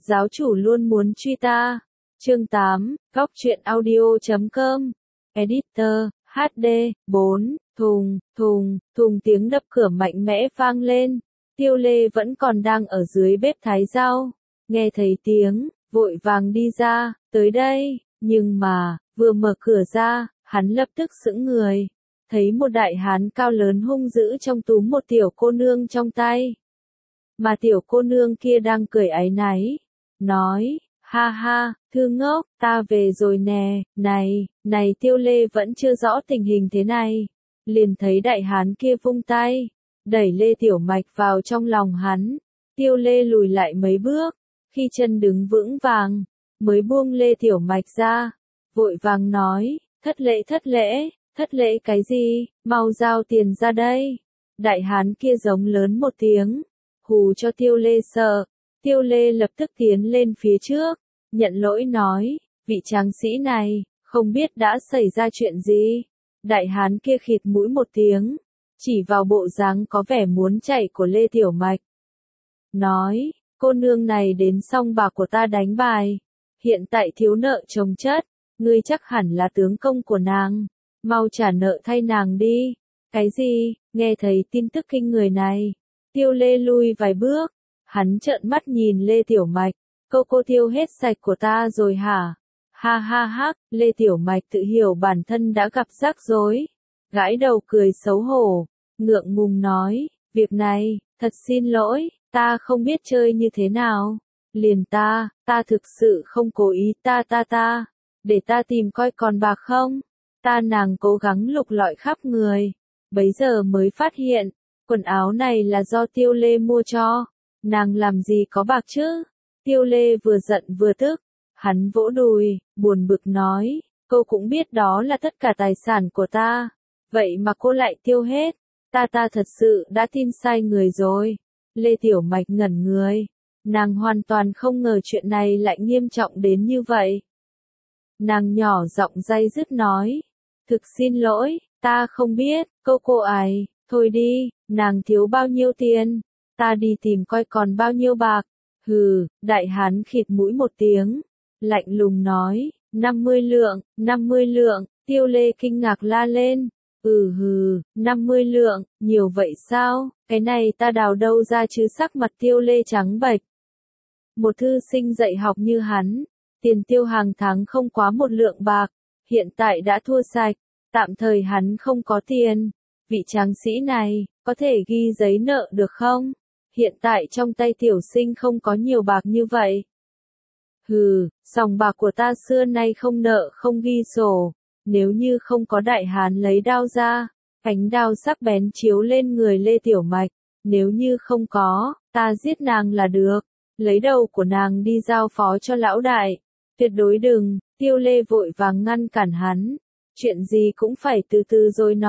giáo chủ luôn muốn truy ta. Chương 8, Góc truyện audio.com. Editor, HD, 4, thùng tiếng đập cửa mạnh mẽ vang lên. Tiêu Lê vẫn còn đang ở dưới bếp thái rau. Nghe thấy tiếng, vội vàng đi ra, tới đây, nhưng mà, vừa mở cửa ra, hắn lập tức sững người. Thấy một đại hán cao lớn hung dữ trong túm một tiểu cô nương trong tay. Mà tiểu cô nương kia đang cười áy náy, nói, ha ha, thư ngốc, ta về rồi nè, này Tiêu Lê vẫn chưa rõ tình hình thế này. Liền thấy đại hán kia vung tay, đẩy Lê Tiểu Mạch vào trong lòng hắn. Tiêu Lê lùi lại mấy bước, khi chân đứng vững vàng, mới buông Lê Tiểu Mạch ra, vội vàng nói, thất lễ cái gì, mau giao tiền ra đây. Đại hán kia giống lớn một tiếng, hù cho Tiêu Lê sợ. Tiêu Lê lập tức tiến lên phía trước, nhận lỗi nói, vị tráng sĩ này, không biết đã xảy ra chuyện gì. Đại hán kia khịt mũi một tiếng, chỉ vào bộ dáng có vẻ muốn chạy của Lê Tiểu Mạch. Nói, cô nương này đến song bạc của ta đánh bài, hiện tại thiếu nợ chồng chất, ngươi chắc hẳn là tướng công của nàng, mau trả nợ thay nàng đi. Cái gì, nghe thấy tin tức kinh người này, Tiêu Lê lui vài bước, hắn trợn mắt nhìn Lê Tiểu Mạch, cô tiêu hết sạch của ta rồi hả? Ha ha ha, Lê Tiểu Mạch tự hiểu bản thân đã gặp rắc rối, gãi đầu cười xấu hổ, ngượng ngùng nói, việc này, thật xin lỗi, ta không biết chơi như thế nào, liền ta thực sự không cố ý ta, để ta tìm coi còn bạc không, nàng cố gắng lục lọi khắp người, bấy giờ mới phát hiện, quần áo này là do Tiêu Lê mua cho, nàng làm gì có bạc chứ, Tiêu Lê vừa giận vừa tức, hắn vỗ đùi, buồn bực nói, cô cũng biết đó là tất cả tài sản của ta, vậy mà cô lại tiêu hết, ta thật sự đã tin sai người rồi. Lê Tiểu Mạch ngẩn người, nàng hoàn toàn không ngờ chuyện này lại nghiêm trọng đến như vậy. Nàng nhỏ giọng day dứt nói, thực xin lỗi, ta không biết, cô ấy, thôi đi, nàng thiếu bao nhiêu tiền, ta đi tìm coi còn bao nhiêu bạc. Hừ, đại hán khịt mũi một tiếng, lạnh lùng nói, 50 lượng, Tiêu Lê kinh ngạc la lên, 50 lượng, nhiều vậy sao, cái này ta đào đâu ra chứ. Sắc mặt Tiêu Lê trắng bệch. Một thư sinh dạy học như hắn, tiền tiêu hàng tháng không quá 1 lượng bạc, hiện tại đã thua sạch, tạm thời hắn không có tiền. Vị tráng sĩ này, có thể ghi giấy nợ được không? Hiện tại trong tay tiểu sinh không có nhiều bạc như vậy. Hừ, sòng bạc của ta xưa nay không nợ không ghi sổ, nếu như không có đại hán lấy đao ra, cánh đao sắc bén chiếu lên người Lê Tiểu Mạch, nếu như không có, ta giết nàng là được, lấy đầu của nàng đi giao phó cho lão đại, tuyệt đối đừng. Tiêu Lê vội vàng ngăn cản hắn, chuyện gì cũng phải từ từ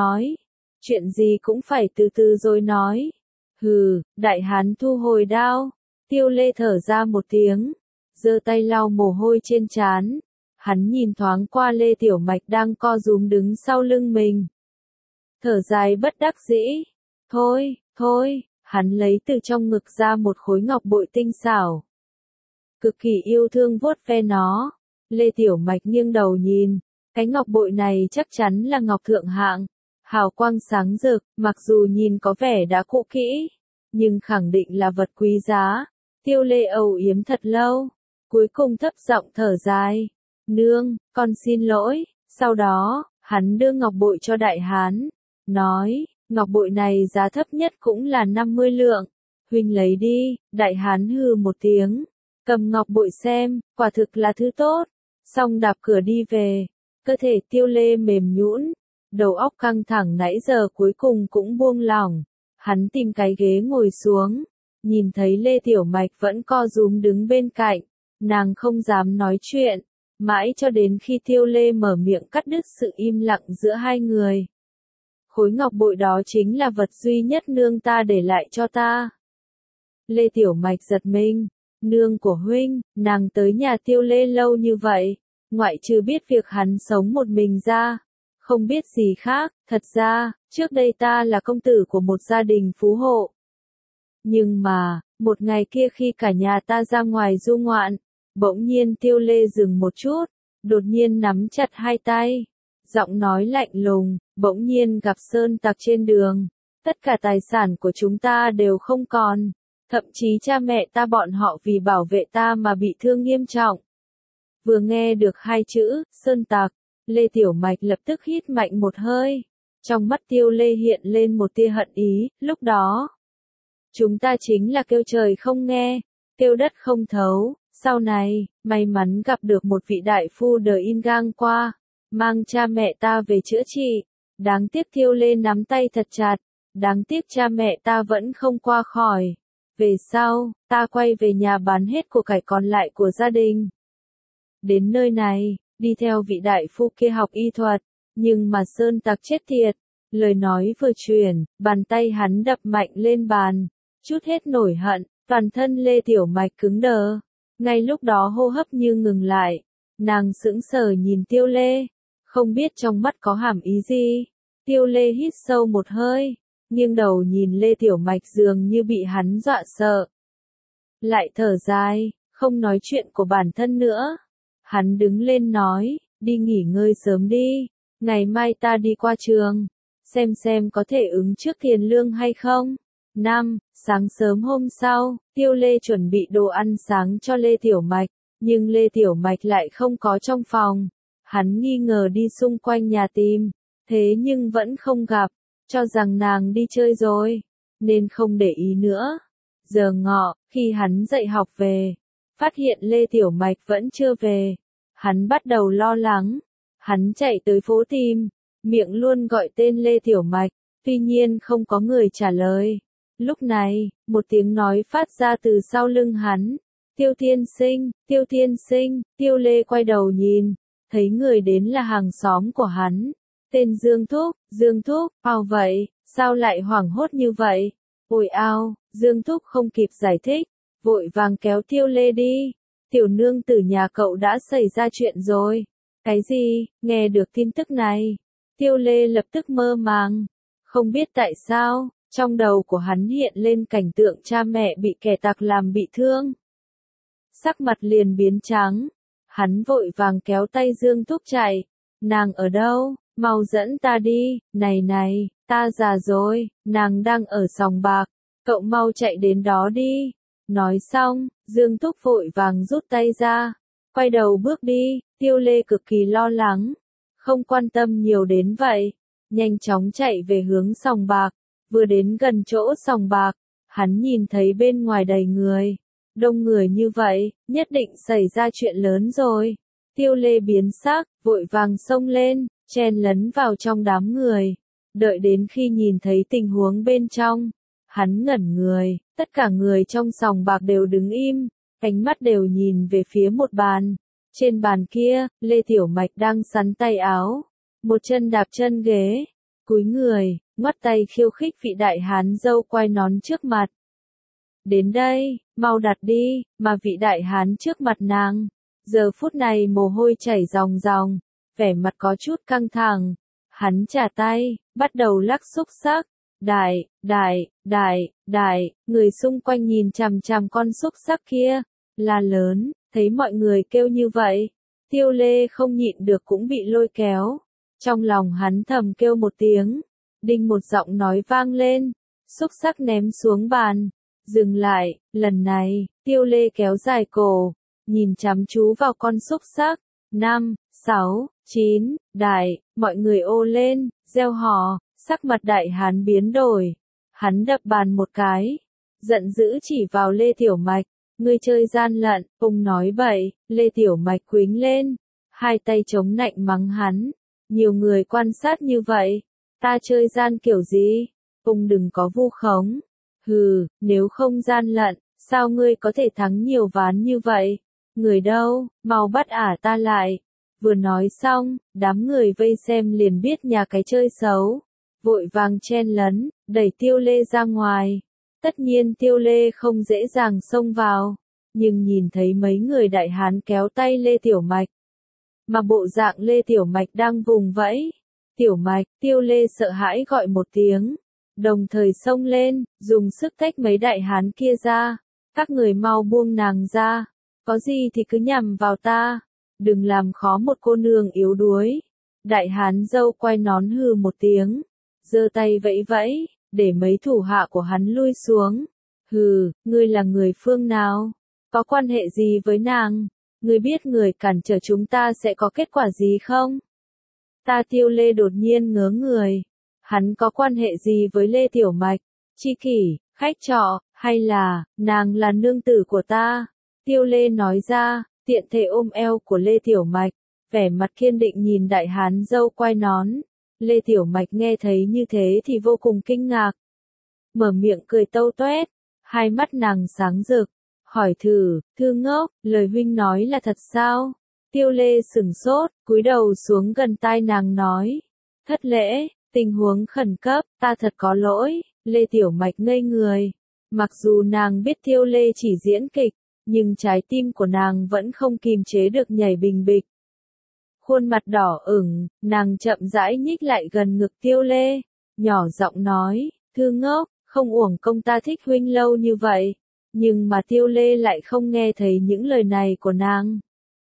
rồi nói. Hừ, đại hán thu hồi đao, Tiêu Lê thở ra một tiếng, giơ tay lau mồ hôi trên trán, hắn nhìn thoáng qua Lê Tiểu Mạch đang co rúm đứng sau lưng mình. Thở dài bất đắc dĩ, thôi, hắn lấy từ trong ngực ra một khối ngọc bội tinh xảo. Cực kỳ yêu thương vuốt ve nó, Lê Tiểu Mạch nghiêng đầu nhìn, cái ngọc bội này chắc chắn là ngọc thượng hạng. Hào quang sáng rực, mặc dù nhìn có vẻ đã cũ kỹ, nhưng khẳng định là vật quý giá. Tiêu Lê âu yếm thật lâu, cuối cùng thấp giọng thở dài. Nương, con xin lỗi. Sau đó, hắn đưa ngọc bội cho đại hán, nói, ngọc bội này giá thấp nhất cũng là 50 lượng. Huynh lấy đi. Đại hán hừ một tiếng, cầm ngọc bội xem, quả thực là thứ tốt. Xong đạp cửa đi về, cơ thể Tiêu Lê mềm nhũn. Đầu óc căng thẳng nãy giờ cuối cùng cũng buông lỏng, hắn tìm cái ghế ngồi xuống, nhìn thấy Lê Tiểu Mạch vẫn co rúm đứng bên cạnh, nàng không dám nói chuyện, mãi cho đến khi Tiêu Lê mở miệng cắt đứt sự im lặng giữa hai người. Khối ngọc bội đó chính là vật duy nhất nương ta để lại cho ta. Lê Tiểu Mạch giật mình, nương của huynh, nàng tới nhà Tiêu Lê lâu như vậy, ngoại trừ biết việc hắn sống một mình ra, không biết gì khác. Thật ra, trước đây ta là công tử của một gia đình phú hộ. Nhưng mà, một ngày kia khi cả nhà ta ra ngoài du ngoạn, bỗng nhiên Tiêu Lê dừng một chút, đột nhiên nắm chặt hai tay, giọng nói lạnh lùng, bỗng nhiên gặp sơn tặc trên đường, tất cả tài sản của chúng ta đều không còn, thậm chí cha mẹ ta bọn họ vì bảo vệ ta mà bị thương nghiêm trọng. Vừa nghe được hai chữ, sơn tặc, Lê Tiểu Mạch lập tức hít mạnh một hơi, trong mắt Tiêu Lê hiện lên một tia hận ý, lúc đó. Chúng ta chính là kêu trời không nghe, kêu đất không thấu, sau này, may mắn gặp được một vị đại phu đời in gang qua, mang cha mẹ ta về chữa trị, đáng tiếc Tiêu Lê nắm tay thật chặt, đáng tiếc cha mẹ ta vẫn không qua khỏi. Về sau, ta quay về nhà bán hết của cải còn lại của gia đình. Đến nơi này, đi theo vị đại phu kia học y thuật, nhưng mà sơn tặc chết tiệt. Lời nói vừa truyền, bàn tay hắn đập mạnh lên bàn, chút hết nổi hận, toàn thân Lê Tiểu Mạch cứng đờ. Ngay lúc đó hô hấp như ngừng lại, nàng sững sờ nhìn Tiêu Lê, không biết trong mắt có hàm ý gì. Tiêu Lê hít sâu một hơi, nghiêng đầu nhìn Lê Tiểu Mạch dường như bị hắn dọa sợ. Lại thở dài, không nói chuyện của bản thân nữa. Hắn đứng lên nói, đi nghỉ ngơi sớm đi, ngày mai ta đi qua trường, xem có thể ứng trước tiền lương hay không. Sáng sớm hôm sau, Tiêu Lê chuẩn bị đồ ăn sáng cho Lê Tiểu Mạch, nhưng Lê Tiểu Mạch lại không có trong phòng. Hắn nghi ngờ đi xung quanh nhà tìm, thế nhưng vẫn không gặp, cho rằng nàng đi chơi rồi, nên không để ý nữa. Giờ ngọ, khi hắn dậy học về, phát hiện Lê Tiểu Mạch vẫn chưa về. Hắn bắt đầu lo lắng, hắn chạy tới phố tìm, miệng luôn gọi tên Lê Tiểu Mạch, tuy nhiên không có người trả lời. Lúc này, một tiếng nói phát ra từ sau lưng hắn. Tiêu tiên sinh, Tiêu tiên sinh. Tiêu Lê quay đầu nhìn, thấy người đến là hàng xóm của hắn. Tên Dương Thúc, ao vậy, sao lại hoảng hốt như vậy? Ôi ao, Dương Thúc không kịp giải thích, vội vàng kéo Tiêu Lê đi. Tiểu nương tử nhà cậu đã xảy ra chuyện rồi. Cái gì? Nghe được tin tức này, Tiêu Lê lập tức mơ màng. Không biết tại sao, trong đầu của hắn hiện lên cảnh tượng cha mẹ bị kẻ tặc làm bị thương. Sắc mặt liền biến trắng. Hắn vội vàng kéo tay Dương Thúc chạy. Nàng ở đâu? Mau dẫn ta đi. Này, ta già rồi, nàng đang ở sòng bạc. Cậu mau chạy đến đó đi. Nói xong, Dương Thúc vội vàng rút tay ra, quay đầu bước đi. Tiêu Lê cực kỳ lo lắng, không quan tâm nhiều đến vậy, nhanh chóng chạy về hướng sòng bạc. Vừa đến gần chỗ sòng bạc, hắn nhìn thấy bên ngoài đầy người, đông người như vậy, nhất định xảy ra chuyện lớn rồi. Tiêu Lê biến sắc, vội vàng xông lên, chen lấn vào trong đám người. Đợi đến khi nhìn thấy tình huống bên trong, hắn ngẩn người, tất cả người trong sòng bạc đều đứng im, ánh mắt đều nhìn về phía một bàn. Trên bàn kia, Lê Tiểu Mạch đang sắn tay áo, một chân đạp chân ghế, cúi người, ngoắt tay khiêu khích vị đại hán râu quai nón trước mặt. Đến đây, mau đặt đi, mà vị đại hán trước mặt nàng. Giờ phút này mồ hôi chảy ròng ròng, vẻ mặt có chút căng thẳng. Hắn trả tay, bắt đầu lắc xúc xắc. Đại, người xung quanh nhìn chằm chằm con xúc xắc kia, la lớn, thấy mọi người kêu như vậy. Tiêu Lê không nhịn được cũng bị lôi kéo. Trong lòng hắn thầm kêu một tiếng, đinh một giọng nói vang lên, xúc xắc ném xuống bàn. Dừng lại, lần này, Tiêu Lê kéo dài cổ, nhìn chăm chú vào con xúc xắc. 5, 6, 9, mọi người ô lên, reo hò, sắc mặt đại hán biến đổi. Hắn đập bàn một cái, giận dữ chỉ vào Lê Tiểu Mạch, ngươi chơi gian lận, ông nói bậy. Lê Tiểu Mạch quýnh lên, hai tay chống nạnh mắng hắn, nhiều người quan sát như vậy, ta chơi gian kiểu gì? Ông đừng có vu khống. Hừ, nếu không gian lận, sao ngươi có thể thắng nhiều ván như vậy? Người đâu, mau bắt ả ta lại. Vừa nói xong, đám người vây xem liền biết nhà cái chơi xấu, vội vàng chen lấn, đẩy Tiêu Lê ra ngoài. Tất nhiên Tiêu Lê không dễ dàng xông vào, nhưng nhìn thấy mấy người đại hán kéo tay Lê Tiểu Mạch, mà bộ dạng Lê Tiểu Mạch đang vùng vẫy. Tiểu Mạch, Tiêu Lê sợ hãi gọi một tiếng, đồng thời xông lên, dùng sức tách mấy đại hán kia ra. Các người mau buông nàng ra, có gì thì cứ nhằm vào ta, đừng làm khó một cô nương yếu đuối. Đại hán dâu quay nón hừ một tiếng, giơ tay vẫy vẫy, để mấy thủ hạ của hắn lui xuống. Hừ, ngươi là người phương nào? Có quan hệ gì với nàng? Ngươi biết người cản trở chúng ta sẽ có kết quả gì không? Ta Tiêu Lê đột nhiên ngớ người. Hắn có quan hệ gì với Lê Tiểu Mạch? Chi kỷ, khách trọ, hay là, nàng là nương tử của ta? Tiêu Lê nói ra, tiện thể ôm eo của Lê Tiểu Mạch, vẻ mặt kiên định nhìn đại hán dâu quai nón. Lê Tiểu Mạch nghe thấy như thế thì vô cùng kinh ngạc. Mở miệng cười tâu toét, hai mắt nàng sáng rực, hỏi thử, thư ngốc, lời huynh nói là thật sao? Tiêu Lê sửng sốt, cúi đầu xuống gần tai nàng nói, thất lễ, tình huống khẩn cấp, ta thật có lỗi. Lê Tiểu Mạch ngây người, mặc dù nàng biết Tiêu Lê chỉ diễn kịch, nhưng trái tim của nàng vẫn không kìm chế được nhảy bình bịch. Khuôn mặt đỏ ửng, nàng chậm rãi nhích lại gần ngực Tiêu Lê, nhỏ giọng nói, thư ngốc, không uổng công ta thích huynh lâu như vậy. Nhưng mà Tiêu Lê lại không nghe thấy những lời này của nàng.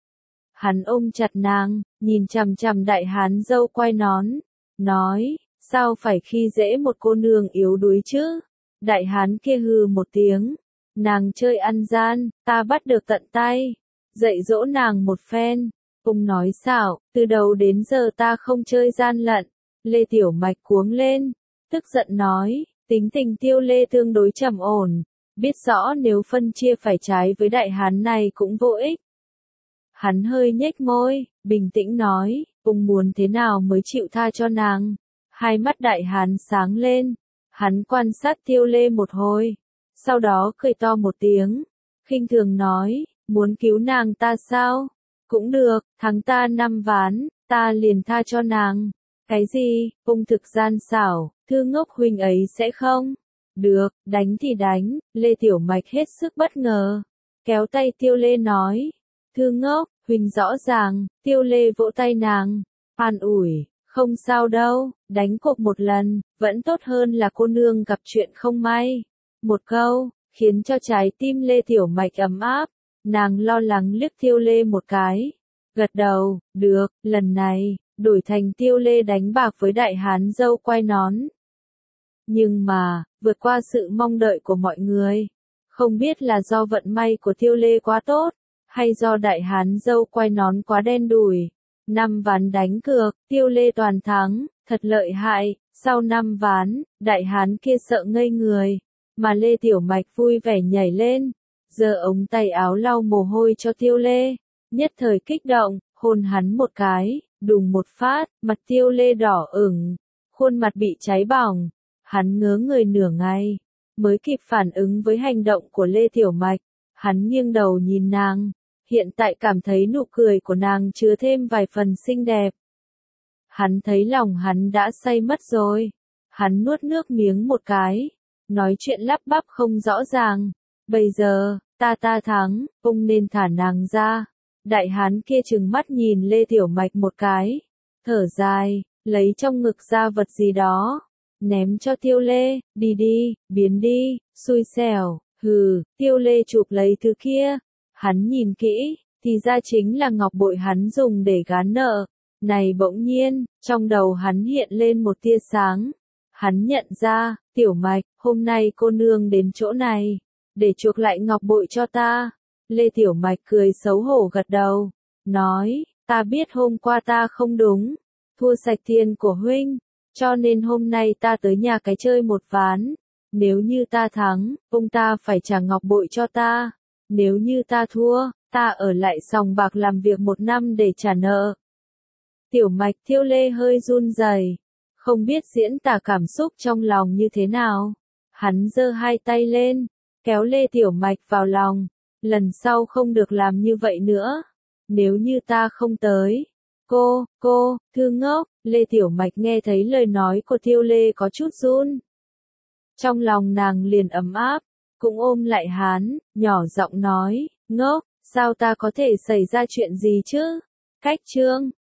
Hắn ôm chặt nàng, nhìn chằm chằm đại hán dâu quai nón, nói, sao phải khi dễ một cô nương yếu đuối chứ? Đại hán kia hừ một tiếng, nàng chơi ăn gian, ta bắt được tận tay, dạy dỗ nàng một phen. Ông nói xảo, từ đầu đến giờ ta không chơi gian lận. Lê Tiểu Mạch cuống lên, tức giận nói, tính tình Tiêu Lê tương đối trầm ổn, biết rõ nếu phân chia phải trái với đại hán này cũng vô ích. Hắn hơi nhếch môi, bình tĩnh nói, ông muốn thế nào mới chịu tha cho nàng. Hai mắt đại hán sáng lên, hắn quan sát Tiêu Lê một hồi, sau đó cười to một tiếng, khinh thường nói, muốn cứu nàng ta sao? Cũng được, thắng ta 5 ván, ta liền tha cho nàng. Cái gì, ông thực gian xảo, thư ngốc huynh ấy sẽ không? Được, đánh thì đánh. Lê Tiểu Mạch hết sức bất ngờ, kéo tay Tiêu Lê nói, thư ngốc, huynh rõ ràng. Tiêu Lê vỗ tay nàng, an ủi, không sao đâu, đánh cuộc một lần, vẫn tốt hơn là cô nương gặp chuyện không may. Một câu, khiến cho trái tim Lê Tiểu Mạch ấm áp. Nàng lo lắng liếc Tiêu Lê một cái, gật đầu, được, lần này, đổi thành Tiêu Lê đánh bạc với đại hán dâu quai nón. Nhưng mà, vượt qua sự mong đợi của mọi người, không biết là do vận may của Tiêu Lê quá tốt, hay do đại hán dâu quai nón quá đen đủi. 5 ván đánh cược, Tiêu Lê toàn thắng, thật lợi hại. Sau 5 ván, đại hán kia sợ ngây người, mà Lê Tiểu Mạch vui vẻ nhảy lên, giơ ống tay áo lau mồ hôi cho Tiêu Lê, nhất thời kích động, hôn hắn một cái, đùng một phát, mặt Tiêu Lê đỏ ửng, khuôn mặt bị cháy bỏng, hắn ngớ người nửa ngày, mới kịp phản ứng với hành động của Lê Tiểu Mạch, hắn nghiêng đầu nhìn nàng, hiện tại cảm thấy nụ cười của nàng chứa thêm vài phần xinh đẹp. Hắn thấy lòng hắn đã say mất rồi, hắn nuốt nước miếng một cái, nói chuyện lắp bắp không rõ ràng. Bây giờ, ta thắng, ông nên thả nàng ra. Đại hán kia trừng mắt nhìn Lê Tiểu Mạch một cái, thở dài, lấy trong ngực ra vật gì đó, ném cho Tiêu Lê, đi đi, biến đi, xui xẻo, hừ. Tiêu Lê chụp lấy thứ kia, hắn nhìn kỹ, thì ra chính là ngọc bội hắn dùng để gán nợ. Này bỗng nhiên, trong đầu hắn hiện lên một tia sáng, hắn nhận ra, Tiểu Mạch, hôm nay cô nương đến chỗ này, để chuộc lại ngọc bội cho ta. Lê Tiểu Mạch cười xấu hổ gật đầu, nói, ta biết hôm qua ta không đúng, thua sạch tiền của huynh, cho nên hôm nay ta tới nhà cái chơi một ván. Nếu như ta thắng, ông ta phải trả ngọc bội cho ta. Nếu như ta thua, ta ở lại sòng bạc làm việc 1 năm để trả nợ. Tiểu Mạch Tiêu Lê hơi run rẩy, không biết diễn tả cảm xúc trong lòng như thế nào. Hắn giơ hai tay lên, kéo Lê Tiểu Mạch vào lòng, lần sau không được làm như vậy nữa. Nếu như ta không tới, cô, thư ngốc. Lê Tiểu Mạch nghe thấy lời nói của Tiêu Lê có chút run. Trong lòng nàng liền ấm áp, cũng ôm lại hắn, nhỏ giọng nói, ngốc, sao ta có thể xảy ra chuyện gì chứ? Cách chương